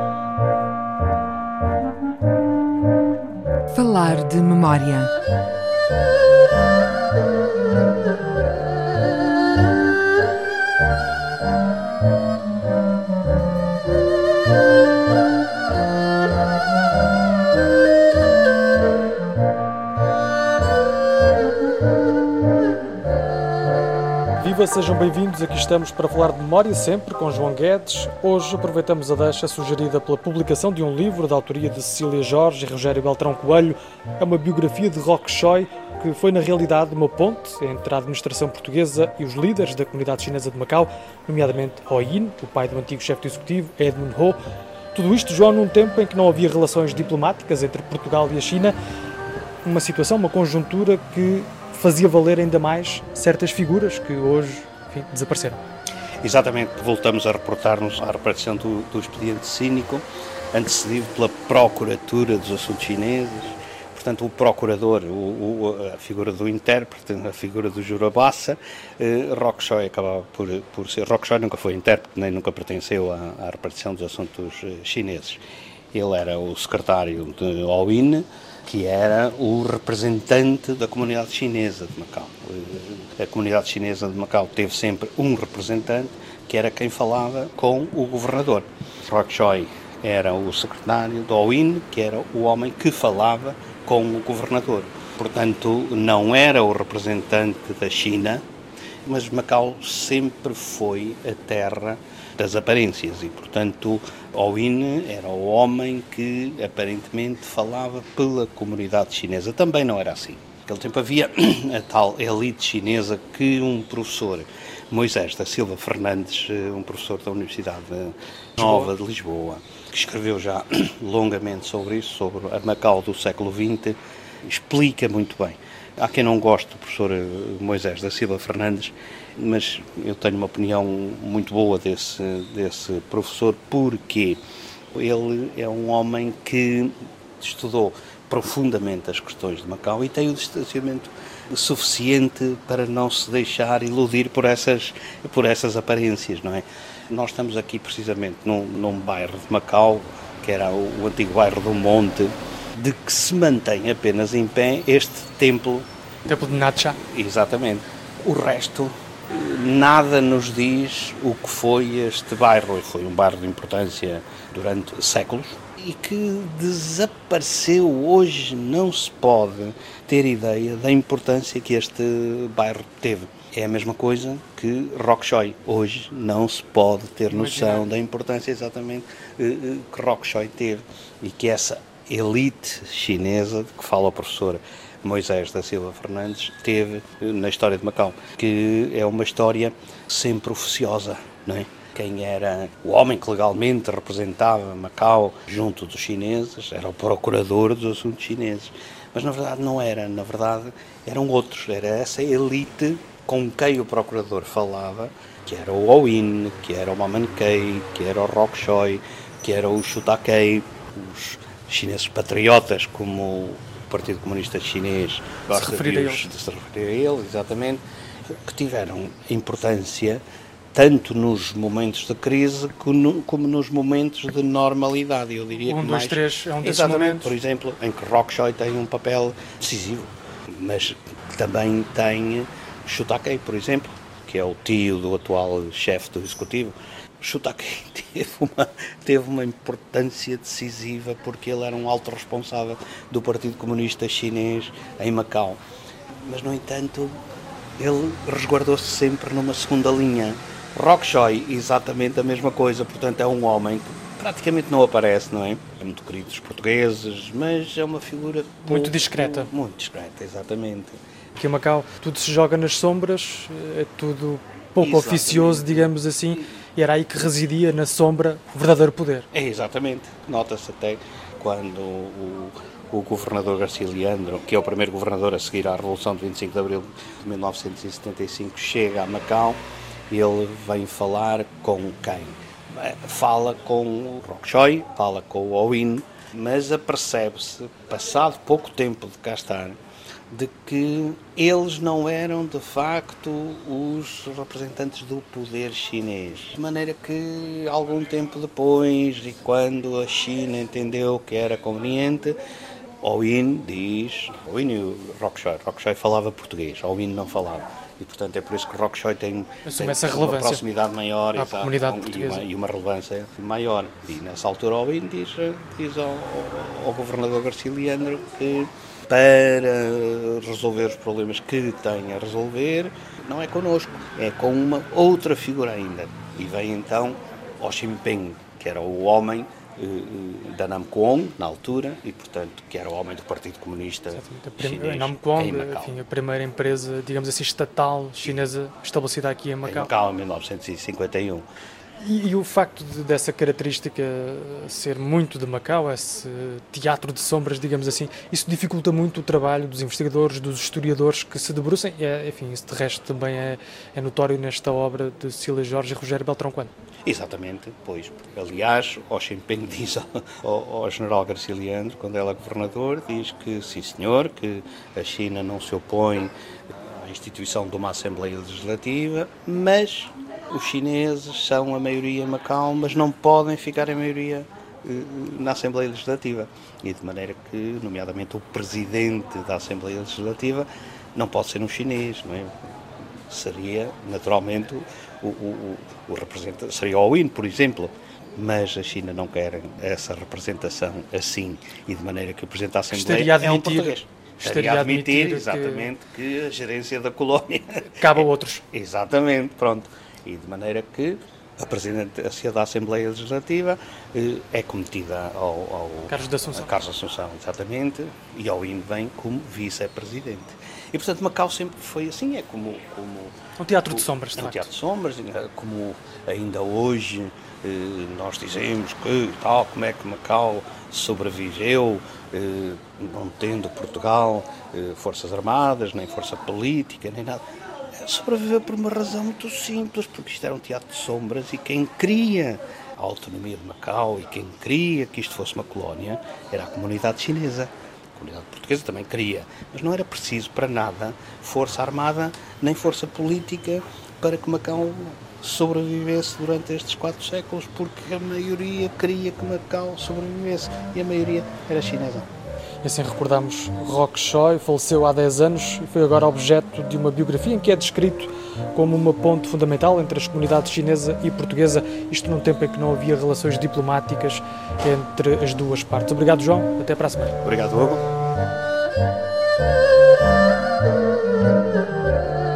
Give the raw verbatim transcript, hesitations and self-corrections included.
Falar de memória. Viva, sejam bem-vindos, aqui estamos para falar de memória sempre com João Guedes. Hoje aproveitamos a deixa sugerida pela publicação de um livro da autoria de Cecília Jorge e Rogério Beltrão Coelho. É uma biografia de Rock Choi, que foi na realidade uma ponte entre a administração portuguesa e os líderes da comunidade chinesa de Macau, nomeadamente Ho Yin, o pai do antigo chefe do executivo, Edmund Ho. Tudo isto, João, num tempo em que não havia relações diplomáticas entre Portugal e a China, uma situação, uma conjuntura que fazia valer ainda mais certas figuras que hoje, enfim, desapareceram. Exatamente, voltamos a reportar-nos à repartição do, do expediente cínico, antecedido pela Procuratura dos Assuntos Chineses. Portanto, o procurador, o, o, a figura do intérprete, a figura do Jurabassa, eh, Rock Choi acabava por, por ser... Rock Choi nunca foi intérprete, nem nunca pertenceu à, à repartição dos assuntos chineses. Ele era o secretário de Ho Yin, que era o representante da comunidade chinesa de Macau. A comunidade chinesa de Macau teve sempre um representante, que era quem falava com o governador. Rock Choi era o secretário de Ho Yin, que era o homem que falava com o governador. Portanto, não era o representante da China, mas Macau sempre foi a terra das aparências e, portanto, Ho Yin era o homem que aparentemente falava pela comunidade chinesa. Também não era assim. Naquele tempo havia a tal elite chinesa que um professor, Moisés da Silva Fernandes, um professor da Universidade Nova de Lisboa, que escreveu já longamente sobre isso, sobre a Macau do século vinte, explica muito bem. Há quem não goste do professor Moisés da Silva Fernandes, mas eu tenho uma opinião muito boa desse, desse professor, porque ele é um homem que estudou profundamente as questões de Macau e tem o distanciamento suficiente para não se deixar iludir por essas, por essas aparências, não é? Nós estamos aqui precisamente num, num bairro de Macau, que era o, o antigo bairro do Monte, de que se mantém apenas em pé este templo. Templo de Nacha. Exatamente. O resto, nada nos diz o que foi este bairro. Foi um bairro de importância durante séculos e que desapareceu. Hoje não se pode ter ideia da importância que este bairro teve. É a mesma coisa que Rock Choi. Hoje não se pode ter noção Imagina. da importância exatamente que Rock Choi teve e que essa elite chinesa de que fala o professor Moisés da Silva Fernandes teve na história de Macau, que é uma história sempre oficiosa, não é? Quem era o homem que legalmente representava Macau junto dos chineses era o procurador dos assuntos chineses, mas na verdade não era, na verdade eram outros, era essa elite com quem o procurador falava, que era o Ho Yin, que era o Ma Man-kei, que era o Rock Choi, que era o Chu Ta-kei, os chineses patriotas, como o Partido Comunista Chinês gosta de, de se referir a ele, exatamente, que tiveram importância tanto nos momentos de crise como, como nos momentos de normalidade, eu diria. Um, que dois, mais, três, é um desses exatamente, momentos. Por exemplo, em que Rock Choi tem um papel decisivo, mas também tem Chu Ta-kei, por exemplo, que é o tio do atual chefe do executivo. Chu Ta-kei teve uma, teve uma importância decisiva porque ele era um alto responsável do Partido Comunista Chinês em Macau. Mas, no entanto, ele resguardou-se sempre numa segunda linha. Rock Choi, exatamente a mesma coisa, portanto é um homem que praticamente não aparece, não é? É muito querido dos portugueses, mas é uma figura... Muito pouco, discreta. Muito discreta, exatamente. Aqui em Macau tudo se joga nas sombras, é tudo pouco Exatamente. Oficioso, digamos assim, e era aí que residia na sombra o verdadeiro poder. É, exatamente. Nota-se até quando o, o governador Garcia Leandro, que é o primeiro governador a seguir à Revolução de vinte e cinco de Abril de mil novecentos e setenta e cinco, chega a Macau, ele vem falar com quem? Fala com o Rock Choi, fala com o Ho Yin, mas apercebe-se, passado pouco tempo de cá estar, de que eles não eram, de facto, os representantes do poder chinês. De maneira que, algum tempo depois, e quando a China entendeu que era conveniente, Owen diz, Owen e o Rockchoy, Rockchoy falava português, Owen não falava. E, portanto, é por isso que o Rockchoy tem, tem essa uma relevância proximidade maior à exato, comunidade e, portuguesa. uma, e uma relevância maior. E, nessa altura, Owen diz, diz ao, ao governador Garcia Leandro que, para resolver os problemas que tem a resolver, não é connosco, é com uma outra figura ainda. E vem, então, Ho Chi Minh, que era o homem da Nam Quang, na altura, e, portanto, que era o homem do Partido Comunista Chinês. A Nam Quang, em Macau. enfim, a primeira empresa, digamos assim, estatal chinesa estabelecida aqui em Macau. Em Macau, em mil novecentos e cinquenta e um. E, e o facto de, dessa característica ser muito de Macau, esse teatro de sombras, digamos assim, isso dificulta muito o trabalho dos investigadores, dos historiadores que se debruçam, e é, enfim, isso de resto também é, é notório nesta obra de Cecília Jorge e Rogério Beltrão Coelho. Exatamente, pois. Aliás, Ho Chi Minh diz ao, ao general Garcia Leandro, quando ele é governador, diz que, sim senhor, que a China não se opõe à instituição de uma Assembleia Legislativa, mas os chineses são a maioria em Macau, mas não podem ficar em maioria na Assembleia Legislativa. E de maneira que, nomeadamente, o presidente da Assembleia Legislativa não pode ser um chinês, não é? Seria, naturalmente, o, o, o representante, seria o Owen, por exemplo, mas a China não quer essa representação assim, e de maneira que o presidente da Assembleia é um português. Estaria a admitir, exatamente, que... que a gerência da colónia cabe a outros. Exatamente, pronto. E de maneira que a presidência da Assembleia Legislativa eh, é cometida ao, ao Carlos de Assunção. Carlos de Assunção, exatamente, e ao I N vem como vice-presidente. E, portanto, Macau sempre foi assim, é como... como um teatro de sombras, de É um facto. teatro de sombras, como ainda hoje eh, nós dizemos que tal, como é que Macau sobreviveu, eh, não tendo Portugal eh, forças armadas, nem força política, nem nada. Sobreviveu por uma razão muito simples, porque isto era um teatro de sombras e quem queria a autonomia de Macau e quem queria que isto fosse uma colónia era a comunidade chinesa. A comunidade portuguesa também queria, mas não era preciso para nada força armada nem força política para que Macau sobrevivesse durante estes quatro séculos, porque a maioria queria que Macau sobrevivesse e a maioria era chinesa. E assim recordamos Rockchoy, faleceu há dez anos e foi agora objeto de uma biografia em que é descrito como uma ponte fundamental entre as comunidades chinesa e portuguesa, isto num tempo em que não havia relações diplomáticas entre as duas partes. Obrigado, João. Até para a semana. Obrigado, Hugo.